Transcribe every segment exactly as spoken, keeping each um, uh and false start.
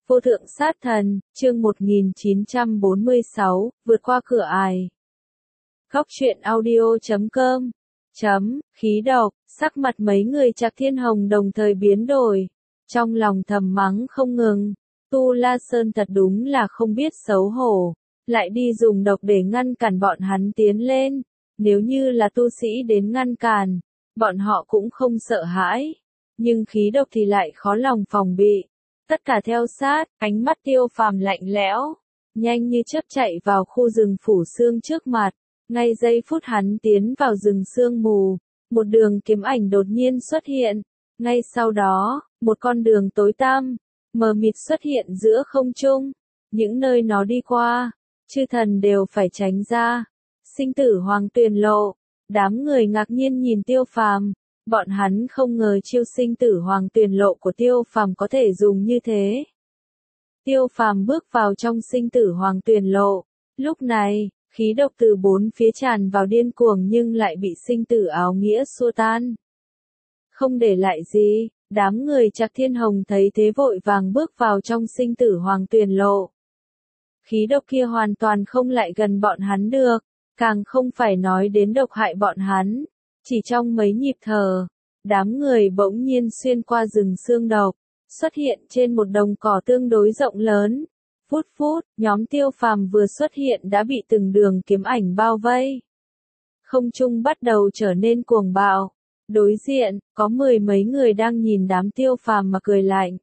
Vô thượng sát thần, chương một nghìn chín trăm bốn mươi sáu, vượt qua cửa ải. Góc truyện audio chấm com chấm, khí độc, sắc mặt mấy người Trạc Thiên Hồng đồng thời biến đổi. Trong lòng thầm mắng không ngừng. Tu La Sơn thật đúng là không biết xấu hổ. Lại đi dùng độc để ngăn cản bọn hắn tiến lên. Nếu như là tu sĩ đến ngăn cản, bọn họ cũng không sợ hãi. Nhưng khí độc thì lại khó lòng phòng bị. Tất cả theo sát, ánh mắt Tiêu Phàm lạnh lẽo, nhanh như chớp chạy vào khu rừng phủ sương trước mặt. Ngay giây phút hắn tiến vào rừng sương mù, một đường kiếm ảnh đột nhiên xuất hiện. Ngay sau đó, một con đường tối tăm, mờ mịt xuất hiện giữa không trung. Những nơi nó đi qua, chư thần đều phải tránh ra. Sinh tử hoàng tuyền lộ. Đám người ngạc nhiên nhìn Tiêu Phàm. Bọn hắn không ngờ chiêu sinh tử hoàng tuyền lộ của Tiêu Phàm có thể dùng như thế. Tiêu Phàm bước vào trong sinh tử hoàng tuyền lộ. Lúc này, khí độc từ bốn phía tràn vào điên cuồng nhưng lại bị sinh tử áo nghĩa xua tan. Không để lại gì, đám người Trạc Thiên Hồng thấy thế vội vàng bước vào trong sinh tử hoàng tuyền lộ. Khí độc kia hoàn toàn không lại gần bọn hắn được, càng không phải nói đến độc hại bọn hắn. Chỉ trong mấy nhịp thở, đám người bỗng nhiên xuyên qua rừng sương độc, xuất hiện trên một đồng cỏ tương đối rộng lớn. Phút phút, nhóm Tiêu Phàm vừa xuất hiện đã bị từng đường kiếm ảnh bao vây. Không trung bắt đầu trở nên cuồng bạo. Đối diện, có mười mấy người đang nhìn đám Tiêu Phàm mà cười lạnh.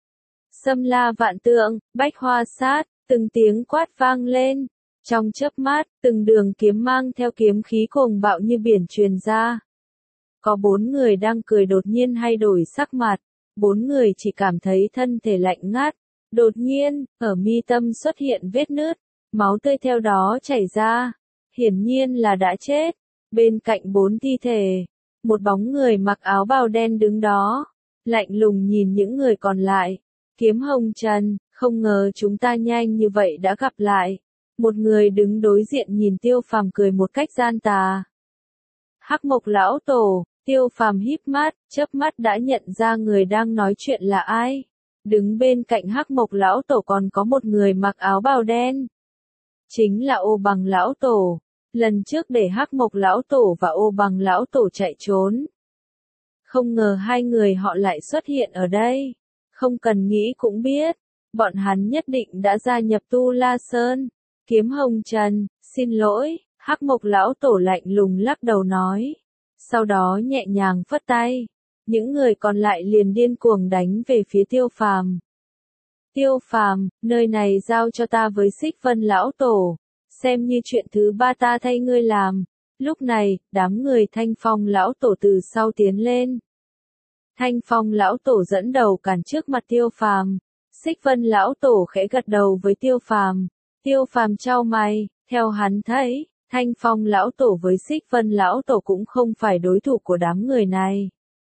Xâm la vạn tượng, bách hoa sát, từng tiếng quát vang lên. Trong chớp mắt, từng đường kiếm mang theo kiếm khí cuồng bạo như biển truyền ra. Có bốn người đang cười đột nhiên hay đổi sắc mặt, bốn người chỉ cảm thấy thân thể lạnh ngắt. Đột nhiên, ở mi tâm xuất hiện vết nứt, máu tươi theo đó chảy ra. Hiển nhiên là đã chết. Bên cạnh bốn thi thể, một bóng người mặc áo bào đen đứng đó, lạnh lùng nhìn những người còn lại. Kiếm Hồng Trần, không ngờ chúng ta nhanh như vậy đã gặp lại. Một người đứng đối diện nhìn Tiêu Phàm cười một cách gian tà. Hắc Mộc lão tổ. Tiêu Phàm híp mắt, chớp mắt đã nhận ra người đang nói chuyện là ai. Đứng bên cạnh Hắc Mộc lão tổ còn có một người mặc áo bào đen. Chính là Ô Bằng lão tổ. Lần trước để Hắc Mộc lão tổ và Ô Bằng lão tổ chạy trốn. Không ngờ hai người họ lại xuất hiện ở đây. Không cần nghĩ cũng biết, bọn hắn nhất định đã gia nhập Tu La Sơn. Kiếm Hồng Trần, xin lỗi, Hắc Mộc lão tổ lạnh lùng lắc đầu nói. Sau đó nhẹ nhàng phất tay, những người còn lại liền điên cuồng đánh về phía Tiêu Phàm. Tiêu Phàm, nơi này giao cho ta với Xích Vân lão tổ, xem như chuyện thứ ba ta thay ngươi làm. Lúc này, đám người Thanh Phong lão tổ từ sau tiến lên. Thanh Phong lão tổ dẫn đầu cản trước mặt Tiêu Phàm. Xích Vân lão tổ khẽ gật đầu với Tiêu Phàm. Tiêu Phàm chau mày, theo hắn thấy, Thanh Phong lão tổ với Xích Vân lão tổ cũng không phải đối thủ của đám người này.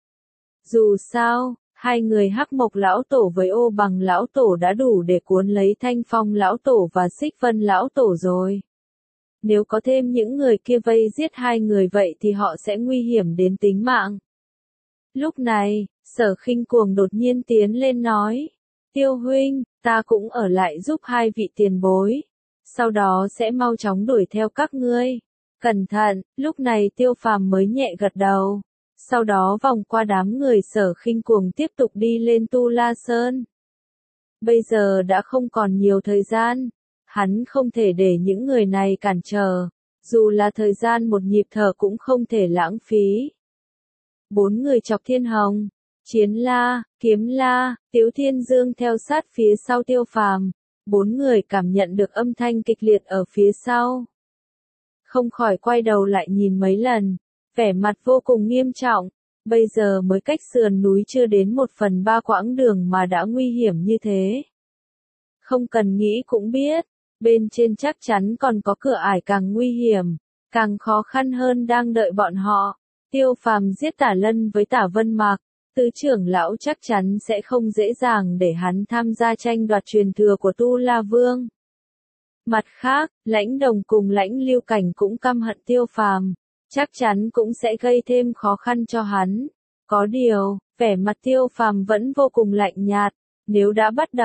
Dù sao, hai người Hắc Mộc lão tổ với Ô Bằng lão tổ đã đủ để cuốn lấy Thanh Phong lão tổ và Xích Vân lão tổ rồi. Nếu có thêm những người kia vây giết hai người vậy thì họ sẽ nguy hiểm đến tính mạng. Lúc này, Sở Khinh Cuồng đột nhiên tiến lên nói. Tiêu huynh, ta cũng ở lại giúp hai vị tiền bối. Sau đó sẽ mau chóng đuổi theo các ngươi. Cẩn thận, lúc này Tiêu Phàm mới nhẹ gật đầu. Sau đó vòng qua đám người Sở Khinh Cuồng tiếp tục đi lên Tu La Sơn. Bây giờ đã không còn nhiều thời gian. Hắn không thể để những người này cản trở. Dù là thời gian một nhịp thở cũng không thể lãng phí. Bốn người Trọc Thiên Hồng, Chiến La, Kiếm La, Tiếu Thiên Dương theo sát phía sau Tiêu Phàm. Bốn người cảm nhận được âm thanh kịch liệt ở phía sau. Không khỏi quay đầu lại nhìn mấy lần, vẻ mặt vô cùng nghiêm trọng. Bây giờ mới cách sườn núi chưa đến một phần ba quãng đường mà đã nguy hiểm như thế. Không cần nghĩ cũng biết, bên trên chắc chắn còn có cửa ải càng nguy hiểm, càng khó khăn hơn đang đợi bọn họ. Tiêu Phàm giết Tả Lân với Tả Vân Mạc. Tứ trưởng lão chắc chắn sẽ không dễ dàng để hắn tham gia tranh đoạt truyền thừa của Tu La Vương. Mặt khác, Lãnh Đồng cùng Lãnh Lưu Cảnh cũng căm hận Tiêu Phàm, chắc chắn cũng sẽ gây thêm khó khăn cho hắn. Có điều, vẻ mặt Tiêu Phàm vẫn vô cùng lạnh nhạt, nếu đã bắt đầu,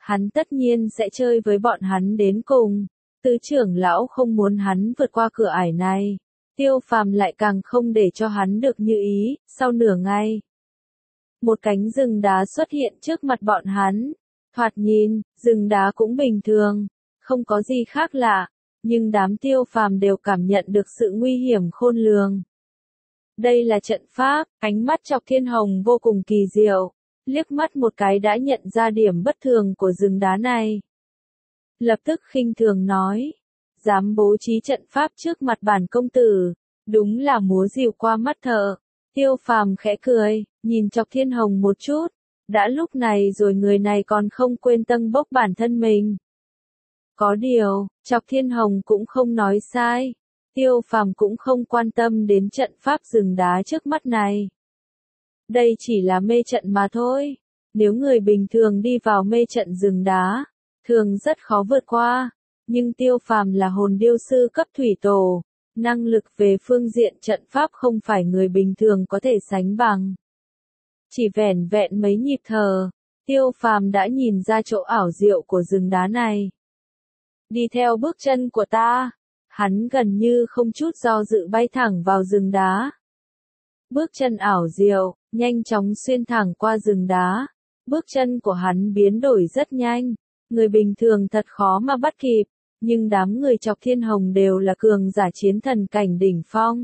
hắn tất nhiên sẽ chơi với bọn hắn đến cùng. Tứ trưởng lão không muốn hắn vượt qua cửa ải này. Tiêu Phàm lại càng không để cho hắn được như ý. Sau nửa ngày, một cánh rừng đá xuất hiện trước mặt bọn hắn. Thoạt nhìn, rừng đá cũng bình thường, không có gì khác lạ, nhưng đám Tiêu Phàm đều cảm nhận được sự nguy hiểm khôn lường. Đây là trận pháp, ánh mắt Chọc Thiên Hồng vô cùng kỳ diệu, liếc mắt một cái đã nhận ra điểm bất thường của rừng đá này. Lập tức khinh thường nói, dám bố trí trận pháp trước mặt bản công tử, đúng là múa rìu qua mắt thợ. Tiêu Phàm khẽ cười, nhìn Chọc Thiên Hồng một chút, đã lúc này rồi người này còn không quên tâng bốc bản thân mình. Có điều, Chọc Thiên Hồng cũng không nói sai, Tiêu Phàm cũng không quan tâm đến trận pháp rừng đá trước mắt này. Đây chỉ là mê trận mà thôi, nếu người bình thường đi vào mê trận rừng đá, thường rất khó vượt qua, nhưng Tiêu Phàm là hồn điêu sư cấp thủy tổ, năng lực về phương diện trận pháp không phải người bình thường có thể sánh bằng. Chỉ vẻn vẹn mấy nhịp thở, Tiêu Phàm đã nhìn ra chỗ ảo diệu của rừng đá này. Đi theo bước chân của ta, hắn gần như không chút do dự bay thẳng vào rừng đá. Bước chân ảo diệu, nhanh chóng xuyên thẳng qua rừng đá. Bước chân của hắn biến đổi rất nhanh, người bình thường thật khó mà bắt kịp, nhưng đám người Chọc Thiên Hồng đều là cường giả chiến thần cảnh đỉnh phong.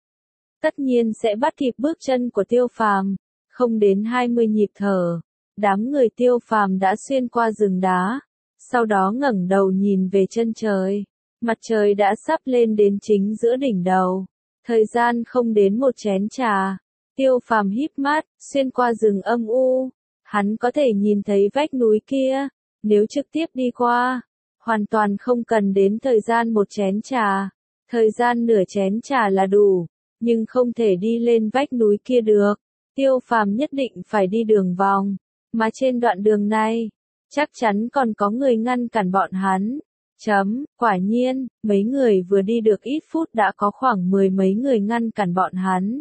Tất nhiên sẽ bắt kịp bước chân của Tiêu Phàm, không đến hai mươi nhịp thở, đám người Tiêu Phàm đã xuyên qua rừng đá, sau đó ngẩng đầu nhìn về chân trời, mặt trời đã sắp lên đến chính giữa đỉnh đầu, thời gian không đến một chén trà. Tiêu Phàm híp mắt, xuyên qua rừng âm u, hắn có thể nhìn thấy vách núi kia, nếu trực tiếp đi qua, hoàn toàn không cần đến thời gian một chén trà, thời gian nửa chén trà là đủ, nhưng không thể đi lên vách núi kia được. Tiêu Phàm nhất định phải đi đường vòng, mà trên đoạn đường này, chắc chắn còn có người ngăn cản bọn hắn. Chấm, quả nhiên, mấy người vừa đi được ít phút đã có khoảng mười mấy người ngăn cản bọn hắn.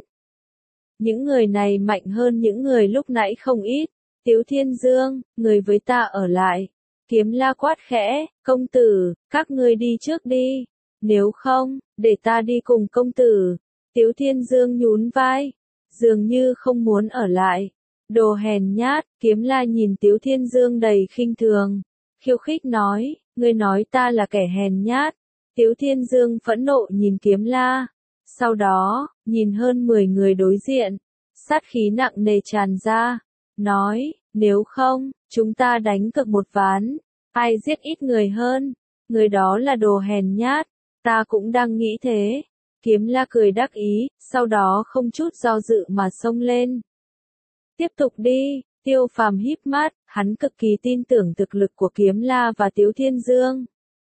Những người này mạnh hơn những người lúc nãy không ít. Tiếu Thiên Dương, người với ta ở lại. Kiếm La quát khẽ, công tử, các ngươi đi trước đi. Nếu không, để ta đi cùng công tử. Tiếu Thiên Dương nhún vai, dường như không muốn ở lại. Đồ hèn nhát, Kiếm La nhìn Tiếu Thiên Dương đầy khinh thường, khiêu khích nói, ngươi nói ta là kẻ hèn nhát. Tiếu Thiên Dương phẫn nộ nhìn Kiếm La, sau đó, nhìn hơn mười người đối diện, sát khí nặng nề tràn ra, nói, nếu không, chúng ta đánh cược một ván, ai giết ít người hơn, người đó là đồ hèn nhát, ta cũng đang nghĩ thế. Kiếm La cười đắc ý, sau đó không chút do dự mà xông lên. Tiếp tục đi, Tiêu Phàm híp mắt, hắn cực kỳ tin tưởng thực lực của Kiếm La và Tiếu Thiên Dương.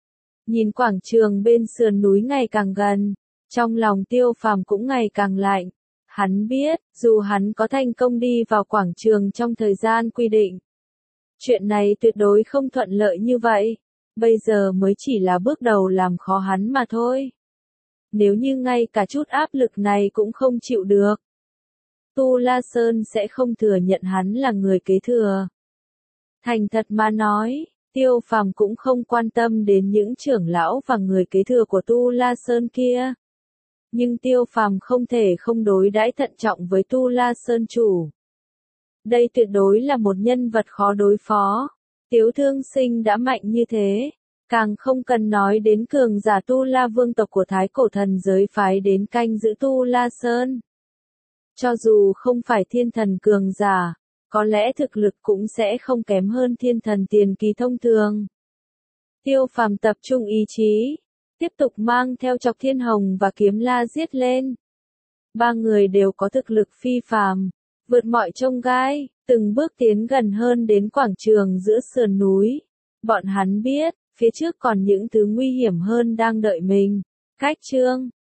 Nhìn quảng trường bên sườn núi ngày càng gần, trong lòng Tiêu Phàm cũng ngày càng lạnh. Hắn biết, dù hắn có thành công đi vào quảng trường trong thời gian quy định, chuyện này tuyệt đối không thuận lợi như vậy. Bây giờ mới chỉ là bước đầu làm khó hắn mà thôi. Nếu như ngay cả chút áp lực này cũng không chịu được, Tu La Sơn sẽ không thừa nhận hắn là người kế thừa. Thành thật mà nói, Tiêu Phàm cũng không quan tâm đến những trưởng lão và người kế thừa của Tu La Sơn kia. Nhưng Tiêu Phàm không thể không đối đãi thận trọng với Tu La Sơn chủ. Đây tuyệt đối là một nhân vật khó đối phó. Tiếu Thương Sinh đã mạnh như thế, càng không cần nói đến cường giả Tu La vương tộc của Thái Cổ Thần giới phái đến canh giữ Tu La Sơn. Cho dù không phải thiên thần cường giả, có lẽ thực lực cũng sẽ không kém hơn thiên thần tiền kỳ thông thường. Tiêu Phàm tập trung ý chí, tiếp tục mang theo Chọc Thiên Hồng và Kiếm La giết lên. Ba người đều có thực lực phi phàm, vượt mọi chông gai, từng bước tiến gần hơn đến quảng trường giữa sườn núi. Bọn hắn biết, phía trước còn những thứ nguy hiểm hơn đang đợi mình. Cách chương